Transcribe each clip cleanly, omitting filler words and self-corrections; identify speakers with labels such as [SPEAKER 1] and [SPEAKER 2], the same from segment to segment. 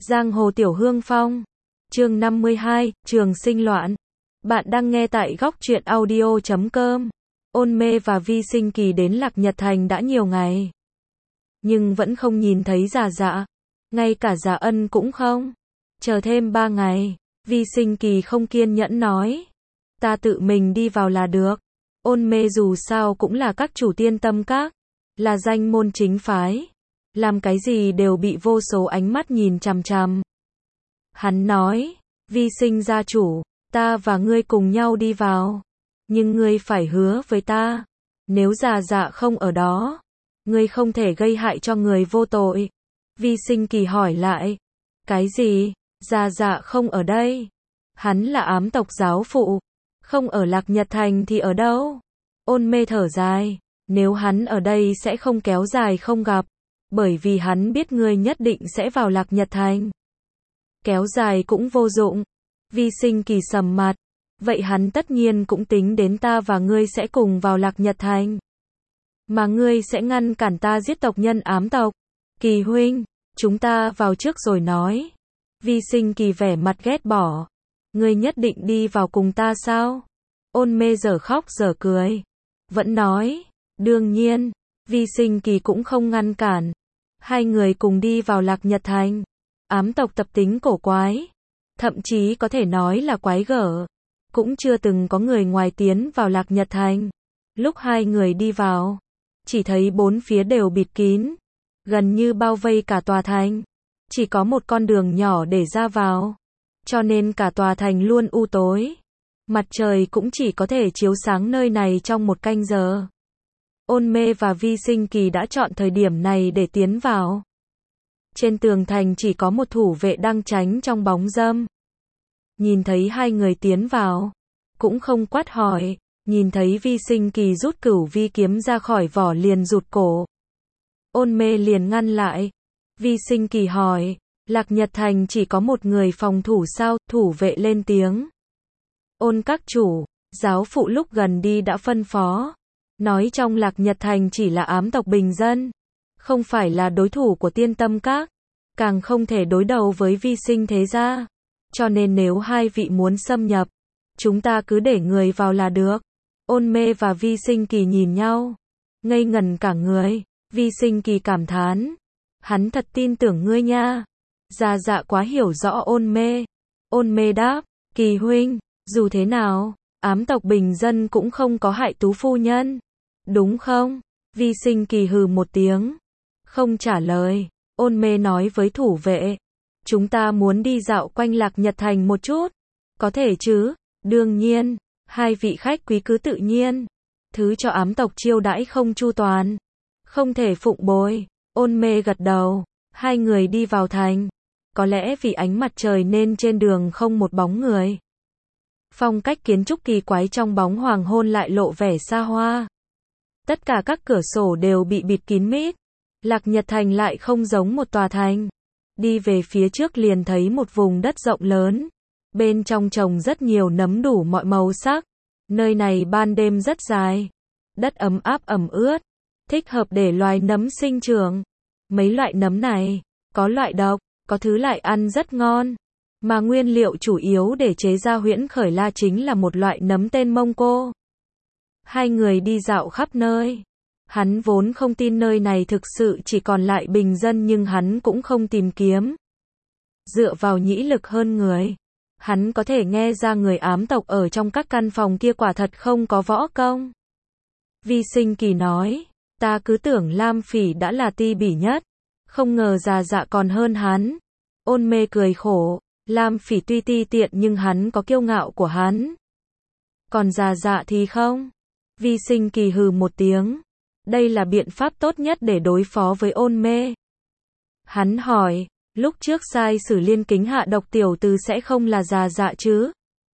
[SPEAKER 1] Giang hồ tiểu hương phong. Chương 52, trường sinh loạn. Bạn đang nghe tại góc truyện audio.com. Ôn Mê và Vi Sinh Kỳ đến Lạc Nhật Thành đã nhiều ngày, nhưng vẫn không nhìn thấy Già Dạ. Ngay cả Già Ân cũng không. Chờ thêm 3 ngày, Vi Sinh Kỳ không kiên nhẫn nói. Ta tự mình đi vào là được. Ôn Mê dù sao cũng là các chủ Tiên Tâm Các, là danh môn chính phái. Làm cái gì đều bị vô số ánh mắt nhìn chằm chằm. Hắn nói, Vi Sinh gia chủ, ta và ngươi cùng nhau đi vào. Nhưng ngươi phải hứa với ta, nếu Già Dạ không ở đó, ngươi không thể gây hại cho người vô tội. Vi Sinh Kỳ hỏi lại, cái gì? Già Dạ không ở đây? Hắn là ám tộc giáo phụ, không ở Lạc Nhật Thành thì ở đâu? Ôn Mê thở dài, nếu hắn ở đây sẽ không kéo dài không gặp, bởi vì hắn biết ngươi nhất định sẽ vào Lạc Nhật Thành. Kéo dài cũng vô dụng. Vi Sinh Kỳ sầm mặt, vậy hắn tất nhiên cũng tính đến ta và ngươi sẽ cùng vào Lạc Nhật Thành. Mà ngươi sẽ ngăn cản ta giết tộc nhân ám tộc. Kỳ huynh, chúng ta vào trước rồi nói. Vi Sinh Kỳ vẻ mặt ghét bỏ. Ngươi nhất định đi vào cùng ta sao? Ôn Mê dở khóc dở cười. Vẫn nói, đương nhiên. Vi Sinh Kỳ cũng không ngăn cản. Hai người cùng đi vào Lạc Nhật Thành. Ám tộc tập tính cổ quái, thậm chí có thể nói là quái gở. Cũng chưa từng có người ngoài tiến vào Lạc Nhật Thành. Lúc hai người đi vào, chỉ thấy bốn phía đều bịt kín, gần như bao vây cả tòa thành. Chỉ có một con đường nhỏ để ra vào, cho nên cả tòa thành luôn u tối. Mặt trời cũng chỉ có thể chiếu sáng nơi này trong một canh giờ. Ôn Mê và Vi Sinh Kỳ đã chọn thời điểm này để tiến vào. Trên tường thành chỉ có một thủ vệ đang tránh trong bóng râm. Nhìn thấy hai người tiến vào, cũng không quát hỏi, nhìn thấy Vi Sinh Kỳ rút cửu vi kiếm ra khỏi vỏ liền rụt cổ. Ôn Mê liền ngăn lại. Vi Sinh Kỳ hỏi, Lạc Nhật Thành chỉ có một người phòng thủ sao? Thủ vệ lên tiếng. Ôn các chủ, giáo phụ lúc gần đi đã phân phó, nói trong Lạc Nhật Thành chỉ là ám tộc bình dân, không phải là đối thủ của Tiên Tâm Các, càng không thể đối đầu với Vi Sinh thế gia. Cho nên nếu hai vị muốn xâm nhập, chúng ta cứ để người vào là được. Ôn Mê và Vi Sinh Kỳ nhìn nhau, ngây ngần cả người. Vi Sinh Kỳ cảm thán, hắn thật tin tưởng ngươi nha. Già Dạ quá hiểu rõ Ôn Mê. Ôn Mê đáp, Kỳ huynh, dù thế nào, ám tộc bình dân cũng không có hại Tú phu nhân, đúng không? Vi Sinh Kỳ hừ một tiếng, không trả lời. Ôn Mê nói với thủ vệ, chúng ta muốn đi dạo quanh Lạc Nhật Thành một chút. Có thể chứ? Đương nhiên, hai vị khách quý cứ tự nhiên. Thứ cho ám tộc chiêu đãi không chu toàn, không thể phụng bồi. Ôn Mê gật đầu. Hai người đi vào thành. Có lẽ vì ánh mặt trời nên trên đường không một bóng người. Phong cách kiến trúc kỳ quái trong bóng hoàng hôn lại lộ vẻ xa hoa. Tất cả các cửa sổ đều bị bịt kín mít. Lạc Nhật Thành lại không giống một tòa thành. Đi về phía trước liền thấy một vùng đất rộng lớn. Bên trong trồng rất nhiều nấm đủ mọi màu sắc. Nơi này ban đêm rất dài. Đất ấm áp ẩm ướt, thích hợp để loài nấm sinh trưởng. Mấy loại nấm này, có loại độc, có thứ lại ăn rất ngon. Mà nguyên liệu chủ yếu để chế ra huyễn khởi la chính là một loại nấm tên Mông Cô. Hai người đi dạo khắp nơi. Hắn vốn không tin nơi này thực sự chỉ còn lại bình dân, nhưng hắn cũng không tìm kiếm. Dựa vào nhĩ lực hơn người, hắn có thể nghe ra người ám tộc ở trong các căn phòng kia quả thật không có võ công. Vi Sinh Kỳ nói, ta cứ tưởng Lam Phỉ đã là ti bỉ nhất, không ngờ Già Dạ còn hơn hắn. Ôn Mê cười khổ, Lam Phỉ tuy ti tiện nhưng hắn có kiêu ngạo của hắn. Còn Già Dạ thì không. Vi Sinh Kỳ hừ một tiếng. Đây là biện pháp tốt nhất để đối phó với Ôn Mê. Hắn hỏi, lúc trước sai sử Liên Kính hạ độc tiểu từ sẽ không là Già Dạ chứ?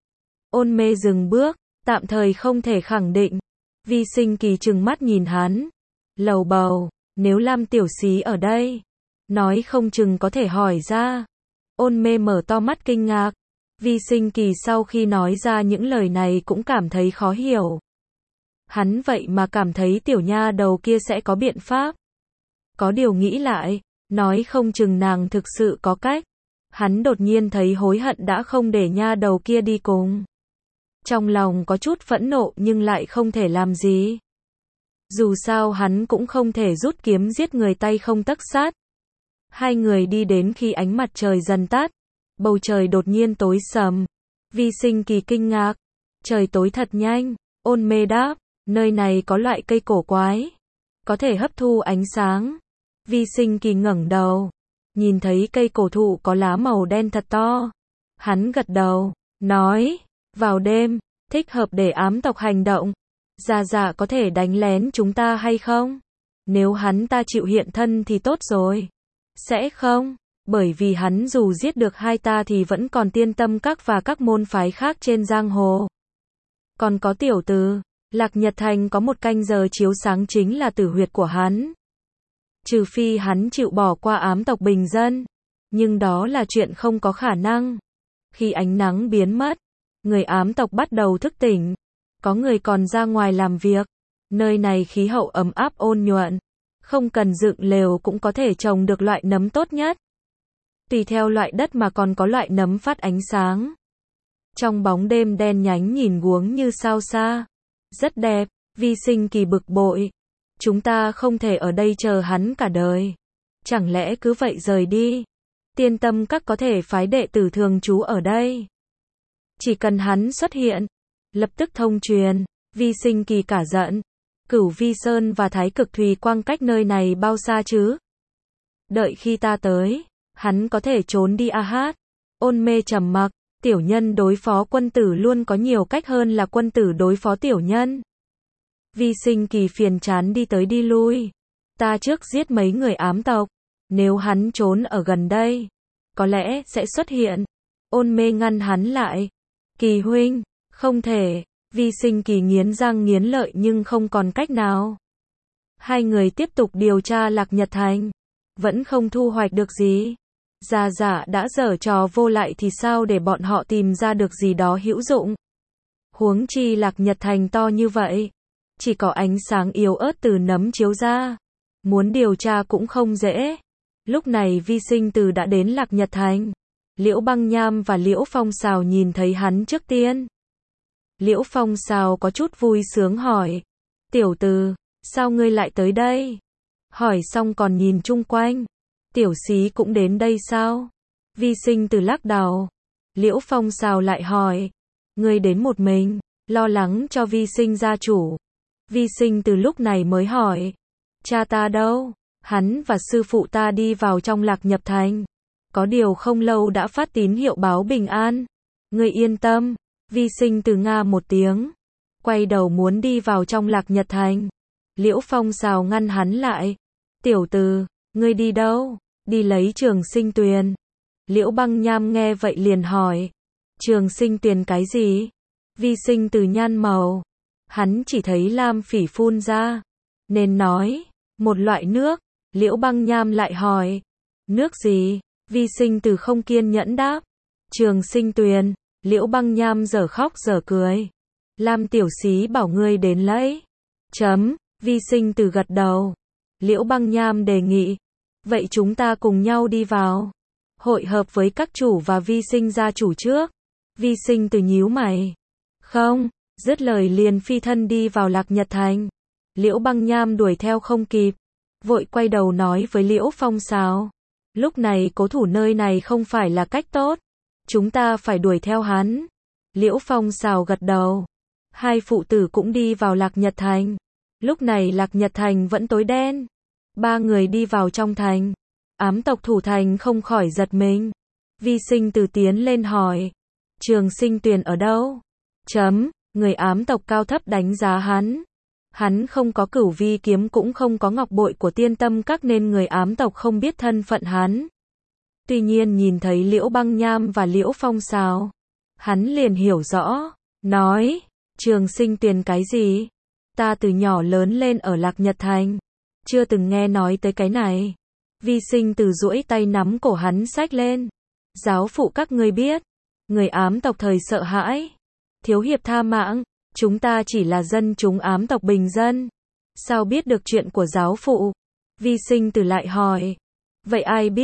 [SPEAKER 1] Ôn Mê dừng bước, tạm thời không thể khẳng định. Vi Sinh Kỳ trừng mắt nhìn hắn, lầu bầu, nếu Lam tiểu xí ở đây, nói không chừng có thể hỏi ra. Ôn Mê mở to mắt kinh ngạc. Vi Sinh Kỳ sau khi nói ra những lời này cũng cảm thấy khó hiểu. Hắn vậy mà cảm thấy tiểu nha đầu kia sẽ có biện pháp. Có điều nghĩ lại, nói không chừng nàng thực sự có cách. Hắn đột nhiên thấy hối hận đã không để nha đầu kia đi cùng. Trong lòng có chút phẫn nộ nhưng lại không thể làm gì. Dù sao hắn cũng không thể rút kiếm giết người tay không tấc sắt. Hai người đi đến khi ánh mặt trời dần tắt, bầu trời đột nhiên tối sầm. Vi Sinh Kỳ kinh ngạc, trời tối thật nhanh. Ôn Mê đáp, nơi này có loại cây cổ quái, có thể hấp thu ánh sáng. Vi Sinh Kỳ ngẩng đầu, nhìn thấy cây cổ thụ có lá màu đen thật to. Hắn gật đầu, nói, vào đêm, thích hợp để ám tộc hành động. Dạ dạ có thể đánh lén chúng ta hay không? Nếu hắn ta chịu hiện thân thì tốt rồi. Sẽ không, bởi vì hắn dù giết được hai ta thì vẫn còn Tiên Tâm Các và các môn phái khác trên giang hồ. Còn có tiểu tử, Lạc Nhật Thành có một canh giờ chiếu sáng chính là tử huyệt của hắn. Trừ phi hắn chịu bỏ qua ám tộc bình dân, nhưng đó là chuyện không có khả năng. Khi ánh nắng biến mất, người ám tộc bắt đầu thức tỉnh. Có người còn ra ngoài làm việc. Nơi này khí hậu ấm áp ôn nhuận, không cần dựng lều cũng có thể trồng được loại nấm tốt nhất. Tùy theo loại đất mà còn có loại nấm phát ánh sáng. Trong bóng đêm đen nhánh nhìn guống như sao xa. Rất đẹp. Vi Sinh Kỳ bực bội. Chúng ta không thể ở đây chờ hắn cả đời. Chẳng lẽ cứ vậy rời đi? Tiên Tâm Các có thể phái đệ tử thường trú ở đây. Chỉ cần hắn xuất hiện, lập tức thông truyền. Vi Sinh Kỳ cả giận. Cửu Vi Sơn và Thái Cực Thùy Quang cách nơi này bao xa chứ? Đợi khi ta tới, hắn có thể trốn đi à hát. Ôn Mê trầm mặc, tiểu nhân đối phó quân tử luôn có nhiều cách hơn là quân tử đối phó tiểu nhân. Vi Sinh Kỳ phiền chán đi tới đi lui. Ta trước giết mấy người ám tộc, nếu hắn trốn ở gần đây, có lẽ sẽ xuất hiện. Ôn Mê ngăn hắn lại. Kỳ huynh, không thể. Vi Sinh Kỳ nghiến răng nghiến lợi nhưng không còn cách nào. Hai người tiếp tục điều tra Lạc Nhật Thành, vẫn không thu hoạch được gì. Dạ dạ đã giở trò vô lại thì sao để bọn họ tìm ra được gì đó hữu dụng. Huống chi Lạc Nhật Thành to như vậy, chỉ có ánh sáng yếu ớt từ nấm chiếu ra. Muốn điều tra cũng không dễ. Lúc này Vi Sinh Từ đã đến Lạc Nhật Thành. Liễu Băng Nham và Liễu Phong Sào nhìn thấy hắn trước tiên. Liễu Phong Sào có chút vui sướng hỏi. Tiểu Từ, sao ngươi lại tới đây? Hỏi xong còn nhìn chung quanh. Tiểu Xí cũng đến đây sao? Vi Sinh Từ lắc đầu. Liễu Phong Sào lại hỏi. Ngươi đến một mình, lo lắng cho Vi Sinh gia chủ. Vi Sinh Từ lúc này mới hỏi. Cha ta đâu? Hắn và sư phụ ta đi vào trong Lạc Nhật Thành. Có điều không lâu đã phát tín hiệu báo bình an. Ngươi yên tâm. Vi Sinh Từ nga một tiếng, quay đầu muốn đi vào trong Lạc Nhật Thành. Liễu Phong Sào ngăn hắn lại. Tiểu Từ, ngươi đi đâu? Đi lấy Trường Sinh Tuyền. Liễu Băng Nham nghe vậy liền hỏi. Trường Sinh Tuyền cái gì? Vi Sinh Từ nhăn màu. Hắn chỉ thấy lam phỉ phun ra, nên nói, một loại nước. Liễu Băng Nham lại hỏi. Nước gì? Vi Sinh Từ không kiên nhẫn đáp. Trường Sinh Tuyền. Liễu Băng Nham dở khóc dở cười. Lam tiểu xí bảo ngươi đến lấy. Vi Sinh Từ gật đầu. Liễu Băng Nham đề nghị. Vậy chúng ta cùng nhau đi vào. Hội hợp với các chủ và Vi Sinh gia chủ trước. Vi Sinh Từ nhíu mày. Không, dứt lời liền phi thân đi vào Lạc Nhật Thành. Liễu Băng Nham đuổi theo không kịp. Vội quay đầu nói với Liễu Phong Sào. Lúc này cố thủ nơi này không phải là cách tốt. Chúng ta phải đuổi theo hắn. Liễu Phong Sào gật đầu. Hai phụ tử cũng đi vào Lạc Nhật Thành. Lúc này Lạc Nhật Thành vẫn tối đen. Ba người đi vào trong thành. Ám tộc thủ thành không khỏi giật mình. Vi Sinh Từ tiến lên hỏi. Trường Sinh Tuyền ở đâu? Người ám tộc cao thấp đánh giá hắn. Hắn không có Cửu Vi kiếm cũng không có ngọc bội của Tiên Tâm Các nên người ám tộc không biết thân phận hắn. Tuy nhiên nhìn thấy Liễu Băng Nham và Liễu Phong Sào, hắn liền hiểu rõ, nói, Trường Sinh Tuyền cái gì? Ta từ nhỏ lớn lên ở Lạc Nhật Thành, chưa từng nghe nói tới cái này. Vi Sinh Từ duỗi tay nắm cổ hắn xách lên. Giáo phụ các ngươi biết, người ám tộc thời sợ hãi. Thiếu hiệp tha mạng, chúng ta chỉ là dân chúng ám tộc bình dân. Sao biết được chuyện của giáo phụ? Vi Sinh Từ lại hỏi. Vậy ai biết?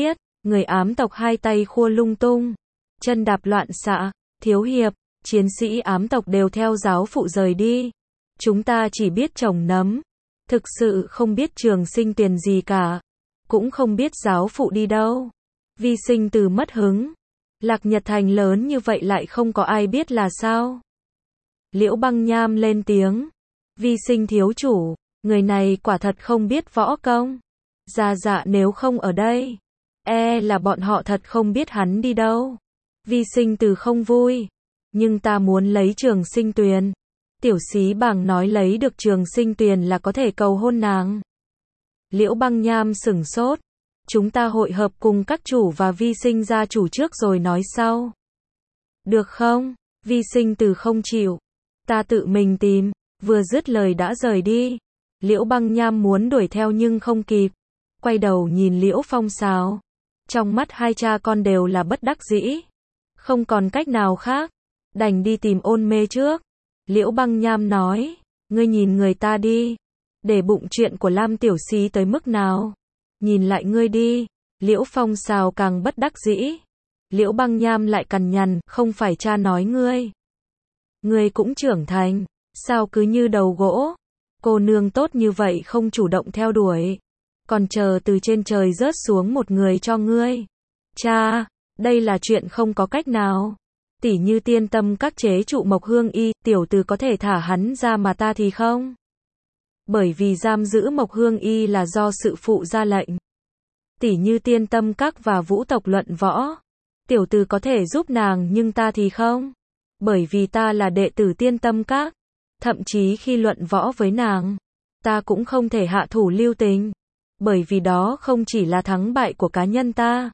[SPEAKER 1] Người ám tộc hai tay khua lung tung, chân đạp loạn xạ, thiếu hiệp, chiến sĩ ám tộc đều theo giáo phụ rời đi. Chúng ta chỉ biết trồng nấm, thực sự không biết Trường Sinh Tuyền gì cả, cũng không biết giáo phụ đi đâu. Vi Sinh Từ mất hứng, Lạc Nhật Thành lớn như vậy lại không có ai biết là sao? Liễu Băng Nham lên tiếng, Vi Sinh thiếu chủ, người này quả thật không biết võ công. Dạ nếu không ở đây, là bọn họ thật không biết hắn đi đâu. Vi Sinh Từ không vui, nhưng ta muốn lấy Trường Sinh Tuyền. Tiểu Xí Bàng nói lấy được Trường Sinh Tuyền là có thể cầu hôn nàng. Liễu Băng Nham sửng sốt, chúng ta hội hợp cùng các chủ và Vi Sinh gia chủ trước rồi nói sau. Được không? Vi Sinh Từ không chịu, ta tự mình tìm, vừa dứt lời đã rời đi. Liễu Băng Nham muốn đuổi theo nhưng không kịp, quay đầu nhìn Liễu Phong Sào. Trong mắt hai cha con đều là bất đắc dĩ, không còn cách nào khác, đành đi tìm Ôn Mê trước. Liễu Băng Nham nói, ngươi nhìn người ta đi, để bụng chuyện của Lam Tiểu Xí tới mức nào. Nhìn lại ngươi đi. Liễu Phong Sào càng bất đắc dĩ. Liễu Băng Nham lại cằn nhằn, không phải cha nói ngươi. Ngươi cũng trưởng thành, sao cứ như đầu gỗ. Cô nương tốt như vậy không chủ động theo đuổi, còn chờ từ trên trời rớt xuống một người cho ngươi. Cha, đây là chuyện không có cách nào. Tỉ như Tiên Tâm các chế trụ Mộc Hương Y, tiểu tử có thể thả hắn ra mà ta thì không. Bởi vì giam giữ Mộc Hương Y là do sự phụ ra lệnh. Tỉ như Tiên Tâm các và Vũ tộc luận võ, tiểu tử có thể giúp nàng nhưng ta thì không. Bởi vì ta là đệ tử Tiên Tâm các. Thậm chí khi luận võ với nàng, ta cũng không thể hạ thủ lưu tình. Bởi vì đó không chỉ là thắng bại của cá nhân ta.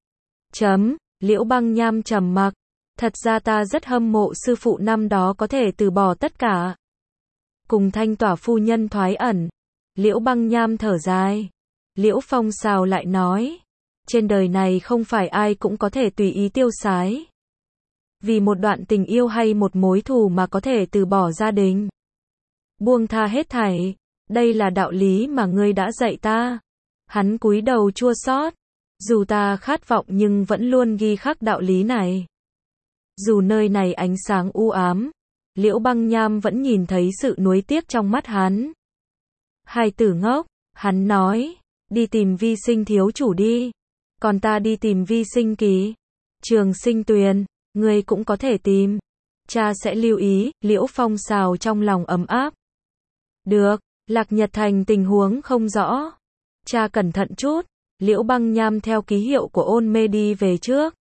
[SPEAKER 1] Liễu Băng Nham trầm mặc. Thật ra ta rất hâm mộ sư phụ năm đó có thể từ bỏ tất cả. Cùng Thanh Tỏa phu nhân thoái ẩn. Liễu Băng Nham thở dài. Liễu Phong Sào lại nói, trên đời này không phải ai cũng có thể tùy ý tiêu sái. Vì một đoạn tình yêu hay một mối thù mà có thể từ bỏ gia đình. Buông tha hết thảy. Đây là đạo lý mà ngươi đã dạy ta. Hắn cúi đầu chua xót. Dù ta khát vọng nhưng vẫn luôn ghi khắc đạo lý này. Dù nơi này ánh sáng u ám, Liễu Băng Nham vẫn nhìn thấy sự nuối tiếc trong mắt hắn. Hai tử ngốc, hắn nói, đi tìm Vi Sinh thiếu chủ đi. Còn ta đi tìm Vi Sinh Kỳ. Trường Sinh Tuyền, ngươi cũng có thể tìm. Cha sẽ lưu ý. Liễu Phong Sào trong lòng ấm áp. Được, Lạc Nhật Thành tình huống không rõ. Cha cẩn thận chút. Liễu Băng Nham theo ký hiệu của Ôn Mê đi về trước.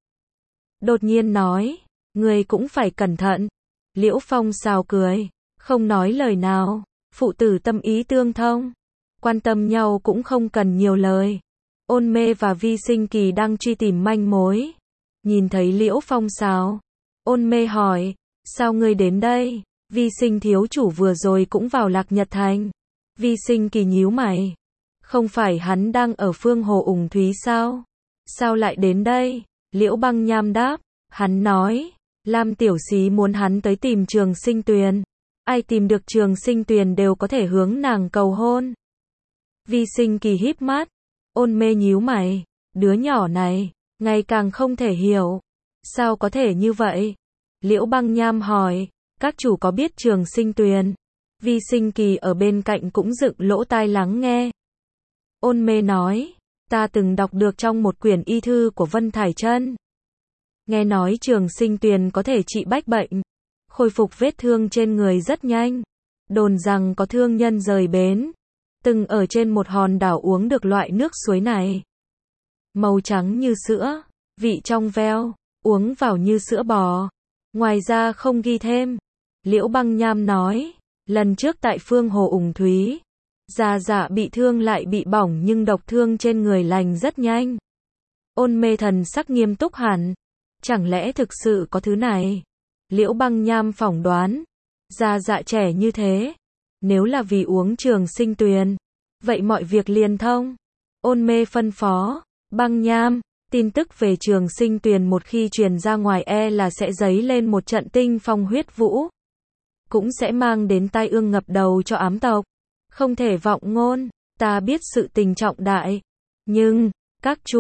[SPEAKER 1] Đột nhiên nói, ngươi cũng phải cẩn thận. Liễu Phong Sào cười, không nói lời nào. Phụ tử tâm ý tương thông, quan tâm nhau cũng không cần nhiều lời. Ôn Mê và Vi Sinh Kỳ đang truy tìm manh mối. Nhìn thấy Liễu Phong Sào, Ôn Mê hỏi, sao ngươi đến đây? Vi Sinh thiếu chủ vừa rồi cũng vào Lạc Nhật Thành. Vi Sinh Kỳ nhíu mày, không phải hắn đang ở Phương Hồ Ủng Thúy sao? Sao lại đến đây? Liễu Băng Nham đáp, hắn nói, Lam Tiểu Xí muốn hắn tới tìm Trường Sinh Tuyền. Ai tìm được Trường Sinh Tuyền đều có thể hướng nàng cầu hôn. Vi Sinh Kỳ híp mắt. Ôn Mê nhíu mày. Đứa nhỏ này, ngày càng không thể hiểu. Sao có thể như vậy? Liễu Băng Nham hỏi, các chủ có biết Trường Sinh Tuyền? Vi Sinh Kỳ ở bên cạnh cũng dựng lỗ tai lắng nghe. Ôn Mê nói, ta từng đọc được trong một quyển y thư của Vân Thải Chân. Nghe nói Trường Sinh Tuyền có thể trị bách bệnh, khôi phục vết thương trên người rất nhanh. Đồn rằng có thương nhân rời bến, từng ở trên một hòn đảo uống được loại nước suối này. Màu trắng như sữa, vị trong veo, uống vào như sữa bò. Ngoài ra không ghi thêm. Liễu Băng Nham nói, lần trước tại Phương Hồ Ủng Thúy, Dạ bị thương lại bị bỏng nhưng độc thương trên người lành rất nhanh. Ôn Mê thần sắc nghiêm túc hẳn. Chẳng lẽ thực sự có thứ này? Liễu Băng Nham phỏng đoán, Dạ trẻ như thế, nếu là vì uống Trường Sinh Tuyền, vậy mọi việc liền thông. Ôn Mê phân phó, Băng Nham, tin tức về Trường Sinh Tuyền một khi truyền ra ngoài là sẽ dấy lên một trận tinh phong huyết vũ, cũng sẽ mang đến tai ương ngập đầu cho ám tộc. Không thể vọng ngôn, ta biết sự tình trọng đại, nhưng các chủ,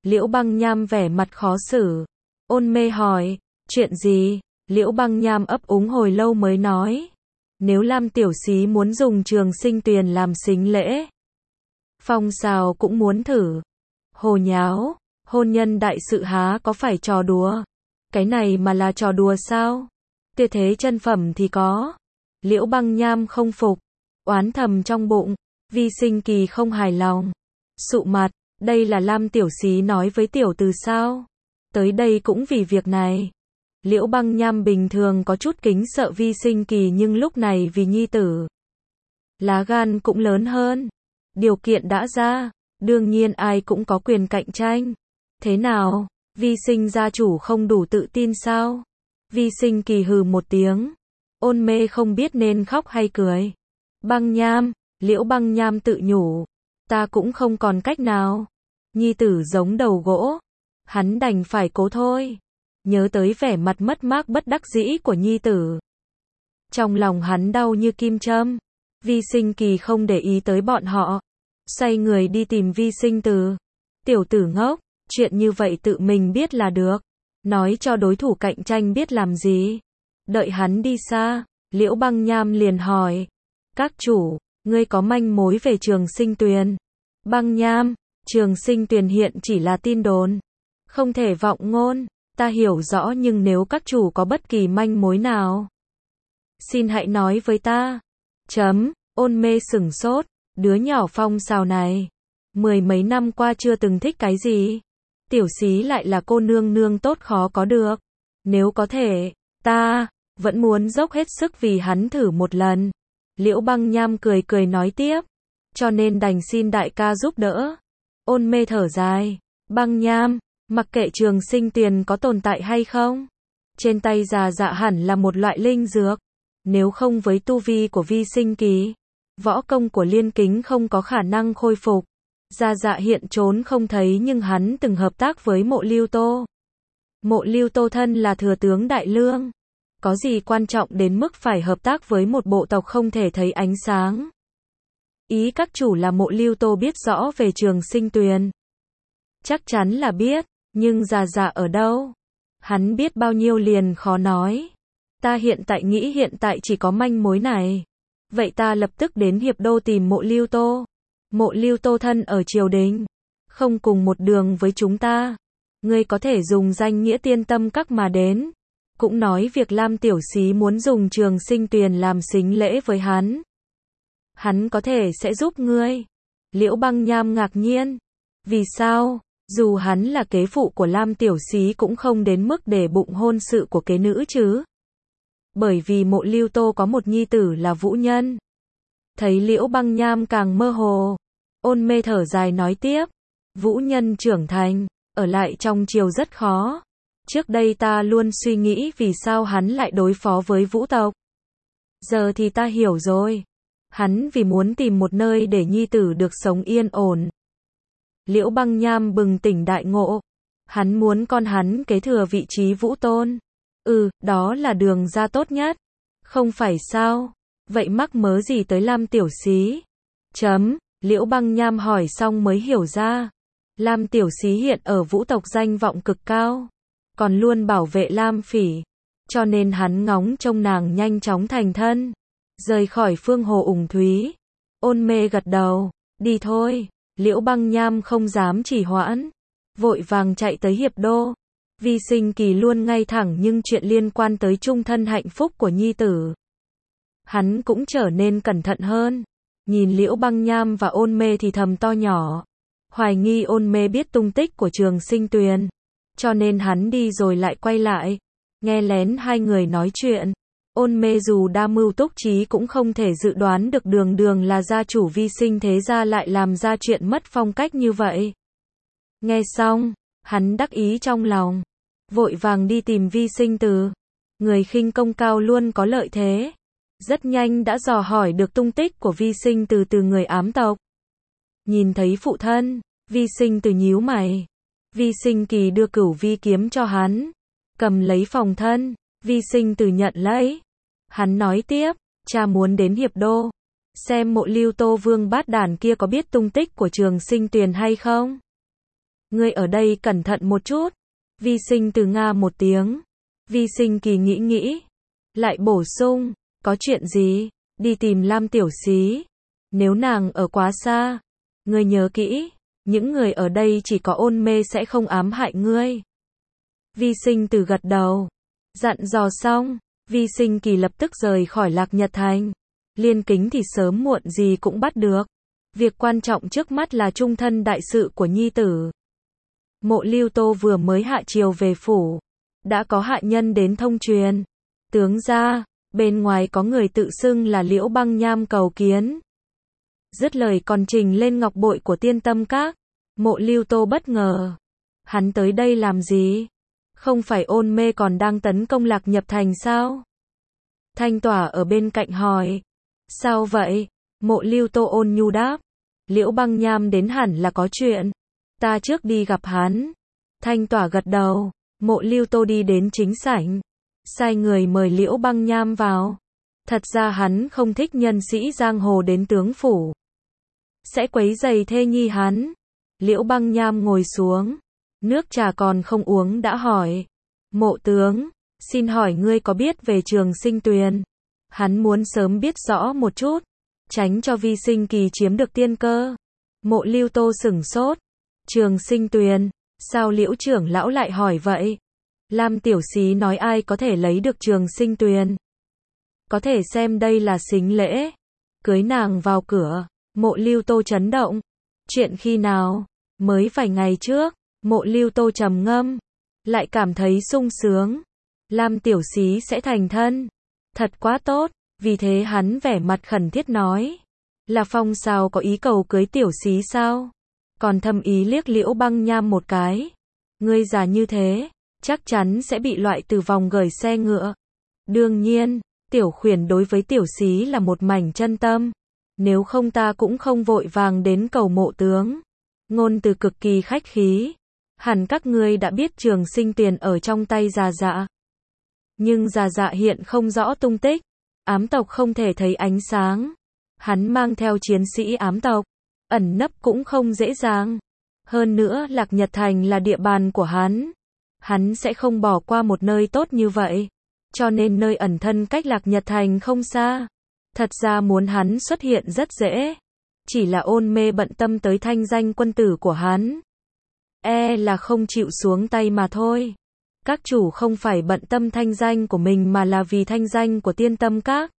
[SPEAKER 1] Liễu Băng Nham vẻ mặt khó xử. Ôn mê hỏi, chuyện gì? Liễu Băng Nham ấp úng hồi lâu mới nói. Nếu Lam tiểu xí muốn dùng Trường Sinh Tuyền làm sính lễ, Phong Sào cũng muốn thử. Hồ nháo, hôn nhân đại sự há có phải trò đùa? Cái này mà là trò đùa sao? Tuyệt thế chân phẩm thì có. Liễu Băng Nham không phục, oán thầm trong bụng. Vi Sinh Kỳ không hài lòng, sụ mặt, đây là Lam tiểu xí nói với tiểu từ sao? Tới đây cũng vì việc này. Liễu Băng Nham bình thường có chút kính sợ Vi Sinh Kỳ, nhưng lúc này vì nhi tử, lá gan cũng lớn hơn. Điều kiện đã ra, đương nhiên ai cũng có quyền cạnh tranh. Thế nào, Vi Sinh gia chủ không đủ tự tin sao? Vi Sinh Kỳ hừ một tiếng. Ôn mê không biết nên khóc hay cười. Băng Nham, Liễu Băng Nham tự nhủ, ta cũng không còn cách nào. Nhi tử giống đầu gỗ, hắn đành phải cố thôi. Nhớ tới vẻ mặt mất mát bất đắc dĩ của nhi tử, trong lòng hắn đau như kim châm. Vi Sinh Kỳ không để ý tới bọn họ, xoay người đi tìm Vi Sinh Từ. Tiểu tử ngốc, chuyện như vậy tự mình biết là được, nói cho đối thủ cạnh tranh biết làm gì. Đợi hắn đi xa, Liễu Băng Nham liền hỏi, các chủ, ngươi có manh mối về Trường Sinh Tuyền? Băng Nham, Trường Sinh Tuyền hiện chỉ là tin đồn, không thể vọng ngôn. Ta hiểu rõ, nhưng nếu các chủ có bất kỳ manh mối nào, xin hãy nói với ta. Ôn mê sửng sốt, đứa nhỏ Phong Sào này, mười mấy năm qua chưa từng thích cái gì. Tiểu xí lại là cô nương nương tốt khó có được. Nếu có thể, ta vẫn muốn dốc hết sức vì hắn thử một lần. Liễu Băng Nham cười cười nói tiếp, cho nên đành xin đại ca giúp đỡ. Ôn mê thở dài, Băng Nham, mặc kệ Trường Sinh Tuyền có tồn tại hay không, trên tay già dạ hẳn là một loại linh dược. Nếu không với tu vi của Vi Sinh Kỳ, võ công của Liên Kính không có khả năng khôi phục. Già dạ hiện trốn không thấy, nhưng hắn từng hợp tác với Mộ Lưu Tô. Mộ Lưu Tô thân là thừa tướng Đại Lương, có gì quan trọng đến mức phải hợp tác với một bộ tộc không thể thấy ánh sáng. Ý các chủ là Mộ Lưu Tô biết rõ về Trường Sinh Tuyền. Chắc chắn là biết, nhưng già dạ ở đâu? Hắn biết bao nhiêu liền khó nói. Ta hiện tại nghĩ hiện tại chỉ có manh mối này. Vậy ta lập tức đến Hiệp Đô tìm Mộ Lưu Tô. Mộ Lưu Tô thân ở triều đình, không cùng một đường với chúng ta. Ngươi có thể dùng danh nghĩa Tiên Tâm Các mà đến, cũng nói việc Lam tiểu xí muốn dùng Trường Sinh Tuyền làm sính lễ với hắn. Hắn có thể sẽ giúp ngươi. Liễu Băng Nham ngạc nhiên. Vì sao? Dù hắn là kế phụ của Lam tiểu xí cũng không đến mức để bụng hôn sự của kế nữ chứ. Bởi vì Mộ Lưu Tô có một nhi tử là Vũ Nhân. Thấy Liễu Băng Nham càng mơ hồ, ôn mê thở dài nói tiếp, Vũ Nhân trưởng thành, ở lại trong triều rất khó. Trước đây ta luôn suy nghĩ vì sao hắn lại đối phó với Vũ tộc. Giờ thì ta hiểu rồi. Hắn vì muốn tìm một nơi để nhi tử được sống yên ổn. Liễu Băng Nham bừng tỉnh đại ngộ. Hắn muốn con hắn kế thừa vị trí Vũ Tôn. Đó là đường ra tốt nhất. Không phải sao? Vậy mắc mớ gì tới Lam tiểu xí? Liễu Băng Nham hỏi xong mới hiểu ra. Lam tiểu xí hiện ở Vũ tộc danh vọng cực cao, còn luôn bảo vệ Lam Phỉ, cho nên hắn ngóng trông nàng nhanh chóng thành thân, rời khỏi Phương Hồ Ủng Thúy. Ôn mê gật đầu, đi thôi. Liễu Băng Nham không dám trì hoãn, vội vàng chạy tới Hiệp Đô. Vi Sinh Kỳ luôn ngay thẳng, nhưng chuyện liên quan tới chung thân hạnh phúc của nhi tử, hắn cũng trở nên cẩn thận hơn. Nhìn Liễu Băng Nham và ôn mê thì thầm to nhỏ, hoài nghi ôn mê biết tung tích của Trường Sinh Tuyền, cho nên hắn đi rồi lại quay lại, nghe lén hai người nói chuyện. Ôn mê dù đa mưu túc trí cũng không thể dự đoán được đường đường là gia chủ Vi Sinh thế gia lại làm ra chuyện mất phong cách như vậy. Nghe xong, hắn đắc ý trong lòng, vội vàng đi tìm Vi Sinh Từ. Người khinh công cao luôn có lợi thế. Rất nhanh đã dò hỏi được tung tích của Vi Sinh từ người ám tộc. Nhìn thấy phụ thân, Vi Sinh từ nhíu mày. Vi Sinh Kỳ đưa Cửu Vi kiếm cho hắn, cầm lấy phòng thân. Vi Sinh từ nhận lấy. Hắn nói tiếp, cha muốn đến Hiệp Đô, xem Mộ Lưu Tô vương bát đản kia có biết tung tích của Trường Sinh Tuyền hay không. Ngươi ở đây cẩn thận một chút. Vi Sinh Từ nga một tiếng. Vi Sinh Kỳ nghĩ nghĩ. Lại bổ sung, có chuyện gì? Đi tìm Lam Tiểu Xí. Nếu nàng ở quá xa, ngươi nhớ kỹ, những người ở đây chỉ có Ôn Mê sẽ không ám hại ngươi. Vi Sinh Từ gật đầu. Dặn dò xong, Vi Sinh Kỳ lập tức rời khỏi Lạc Nhật Thành. Liên Kính thì sớm muộn gì cũng bắt được. Việc quan trọng trước mắt là trung thân đại sự của nhi tử. Mộ Lưu Tô vừa mới hạ triều về phủ. Đã có hạ nhân đến thông truyền. Tướng gia, bên ngoài có người tự xưng là Liễu Băng Nham cầu kiến. Dứt lời còn trình lên ngọc bội của Tiên Tâm Các. Mộ Lưu Tô bất ngờ. Hắn tới đây làm gì? Không phải Ôn Mê còn đang tấn công Lạc Nhật Thành sao? Thanh Tỏa ở bên cạnh hỏi. Sao vậy? Mộ Lưu Tô ôn nhu đáp. Liễu Băng Nham đến hẳn là có chuyện. Ta trước đi gặp hắn. Thanh Tỏa gật đầu. Mộ Lưu Tô đi đến chính sảnh. Sai người mời Liễu Băng Nham vào. Thật ra hắn không thích nhân sĩ giang hồ đến tướng phủ. Sẽ quấy rầy thê nhi hắn. Liễu Băng Nham ngồi xuống. Nước trà còn không uống đã hỏi. Mộ tướng, xin hỏi ngươi có biết về Trường Sinh Tuyền? Hắn muốn sớm biết rõ một chút. Tránh cho Vi Sinh Kỳ chiếm được tiên cơ. Mộ Lưu Tô sửng sốt. Trường Sinh Tuyền, sao Liễu trưởng lão lại hỏi vậy? Lam Tiểu Xí nói ai có thể lấy được Trường Sinh Tuyền. Có thể xem đây là sính lễ. Cưới nàng vào cửa. Mộ Lưu Tô chấn động. Chuyện khi nào? Mới vài ngày trước. Mộ Lưu Tô trầm ngâm. Lại cảm thấy sung sướng. Lam Tiểu Xí sẽ thành thân. Thật quá tốt. Vì thế hắn vẻ mặt khẩn thiết nói. Là Phong sao có ý cầu cưới Tiểu Xí sao? Còn thâm ý liếc Liễu Băng Nham một cái. Ngươi già như thế, chắc chắn sẽ bị loại từ vòng gởi xe ngựa. Đương nhiên, Tiểu Khuyển đối với Tiểu Xí là một mảnh chân tâm. Nếu không ta cũng không vội vàng đến cầu mộ tướng. Ngôn từ cực kỳ khách khí. Hẳn các ngươi đã biết Trường Sinh Tiền ở trong tay Già Dạ. Nhưng Già Dạ hiện không rõ tung tích. Ám tộc không thể thấy ánh sáng. Hắn mang theo chiến sĩ ám tộc. Ẩn nấp cũng không dễ dàng. Hơn nữa Lạc Nhật Thành là địa bàn của hắn. Hắn sẽ không bỏ qua một nơi tốt như vậy. Cho nên nơi ẩn thân cách Lạc Nhật Thành không xa. Thật ra muốn hắn xuất hiện rất dễ. Chỉ là Ôn Mê bận tâm tới thanh danh quân tử của hắn. Là không chịu xuống tay mà thôi. Các chủ không phải bận tâm thanh danh của mình mà là vì thanh danh của Tiên Tâm Các.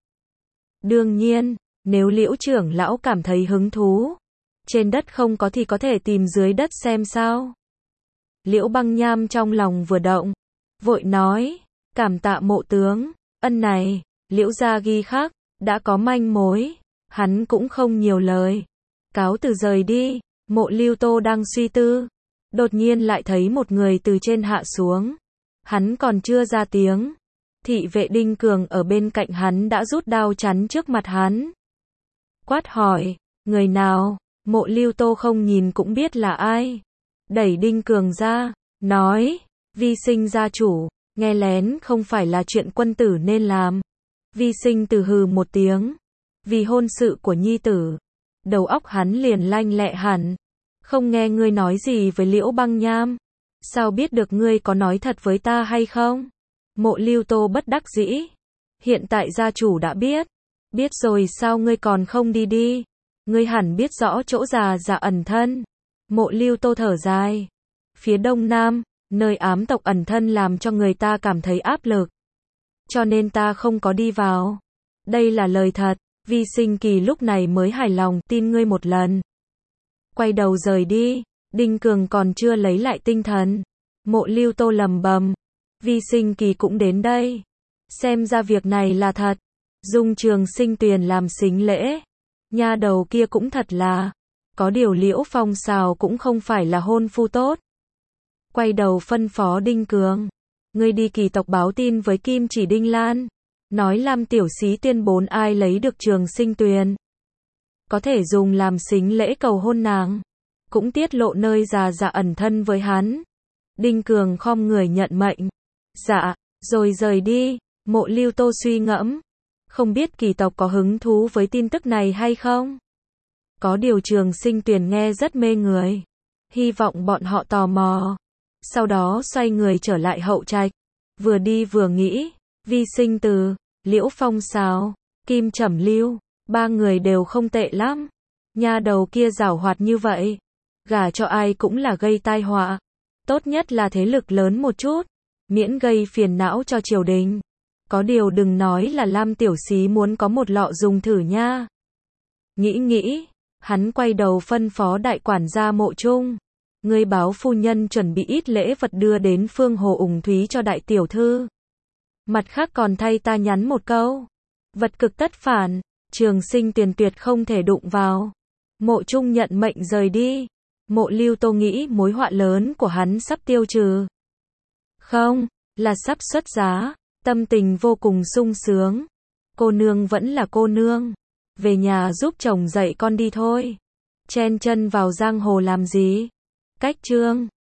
[SPEAKER 1] Đương nhiên, nếu Liễu trưởng lão cảm thấy hứng thú, trên đất không có thì có thể tìm dưới đất xem sao. Liễu Băng Nham trong lòng vừa động, vội nói, cảm tạ mộ tướng, ân này, Liễu gia ghi khắc, đã có manh mối, hắn cũng không nhiều lời. Cáo từ rời đi. Mộ Lưu Tô đang suy tư, đột nhiên lại thấy một người từ trên hạ xuống. Hắn còn chưa ra tiếng, thị vệ Đinh Cường ở bên cạnh hắn đã rút đao chắn trước mặt hắn. Quát hỏi, người nào? Mộ Lưu Tô không nhìn cũng biết là ai. Đẩy Đinh Cường ra, nói, Vi Sinh gia chủ, nghe lén không phải là chuyện quân tử nên làm. Vi Sinh từ hừ một tiếng, vì hôn sự của nhi tử. Đầu óc hắn liền lanh lẹ hẳn. Không nghe ngươi nói gì với Liễu Băng Nham. Sao biết được ngươi có nói thật với ta hay không? Mộ Lưu Tô bất đắc dĩ. Hiện tại gia chủ đã biết. Biết rồi sao ngươi còn không đi đi? Ngươi hẳn biết rõ chỗ Già Dạ ẩn thân. Mộ Lưu Tô thở dài. Phía đông nam, nơi ám tộc ẩn thân làm cho người ta cảm thấy áp lực. Cho nên ta không có đi vào. Đây là lời thật. Vi Sinh Kỳ lúc này mới hài lòng, tin ngươi một lần. Quay đầu rời đi. Đinh Cường còn chưa lấy lại tinh thần. Mộ Lưu Tô lầm bầm. Vi Sinh Kỳ cũng đến đây. Xem ra việc này là thật. Dùng Trường Sinh Tuyền làm sính lễ. Nha đầu kia cũng thật là. Có điều Liễu Phong xào cũng không phải là hôn phu tốt. Quay đầu phân phó Đinh Cường. Ngươi đi Kỳ tộc báo tin với Kim Chỉ Đinh Lan. Nói Lam Tiểu Xí tuyên bố ai lấy được Trường Sinh Tuyền. Có thể dùng làm sính lễ cầu hôn nàng. Cũng tiết lộ nơi Già Dạ ẩn thân với hắn. Đinh Cường khom người nhận mệnh. Dạ, rồi rời đi. Mộ Lưu Tô suy ngẫm. Không biết Kỳ tộc có hứng thú với tin tức này hay không? Có điều Trường Sinh Tuyền nghe rất mê người. hy vọng bọn họ tò mò. Sau đó xoay người trở lại hậu trạch. Vừa đi vừa nghĩ, Vi Sinh Từ, Liễu Phong Sào, Kim Trầm Lưu, ba người đều không tệ lắm. Nha đầu kia giảo hoạt như vậy, gả cho ai cũng là gây tai họa. Tốt nhất là thế lực lớn một chút, miễn gây phiền não cho triều đình. Có điều đừng nói là Lam tiểu xí muốn có một lọ dùng thử nha. Nghĩ, hắn quay đầu phân phó đại quản gia Mộ Trung. Ngươi báo phu nhân chuẩn bị ít lễ vật đưa đến Phương Hồ Ủng Thúy cho đại tiểu thư. Mặt khác còn thay ta nhắn một câu. Vật cực tất phản, Trường Sinh Tuyền tuyệt không thể đụng vào. Mộ Trung nhận mệnh rời đi. Mộ Lưu Tô nghĩ mối họa lớn của hắn sắp tiêu trừ. Không, là sắp xuất giá. Tâm tình vô cùng sung sướng. Cô nương vẫn là cô nương. Về nhà giúp chồng dạy con đi thôi. Chen chân vào giang hồ làm gì? Cách chương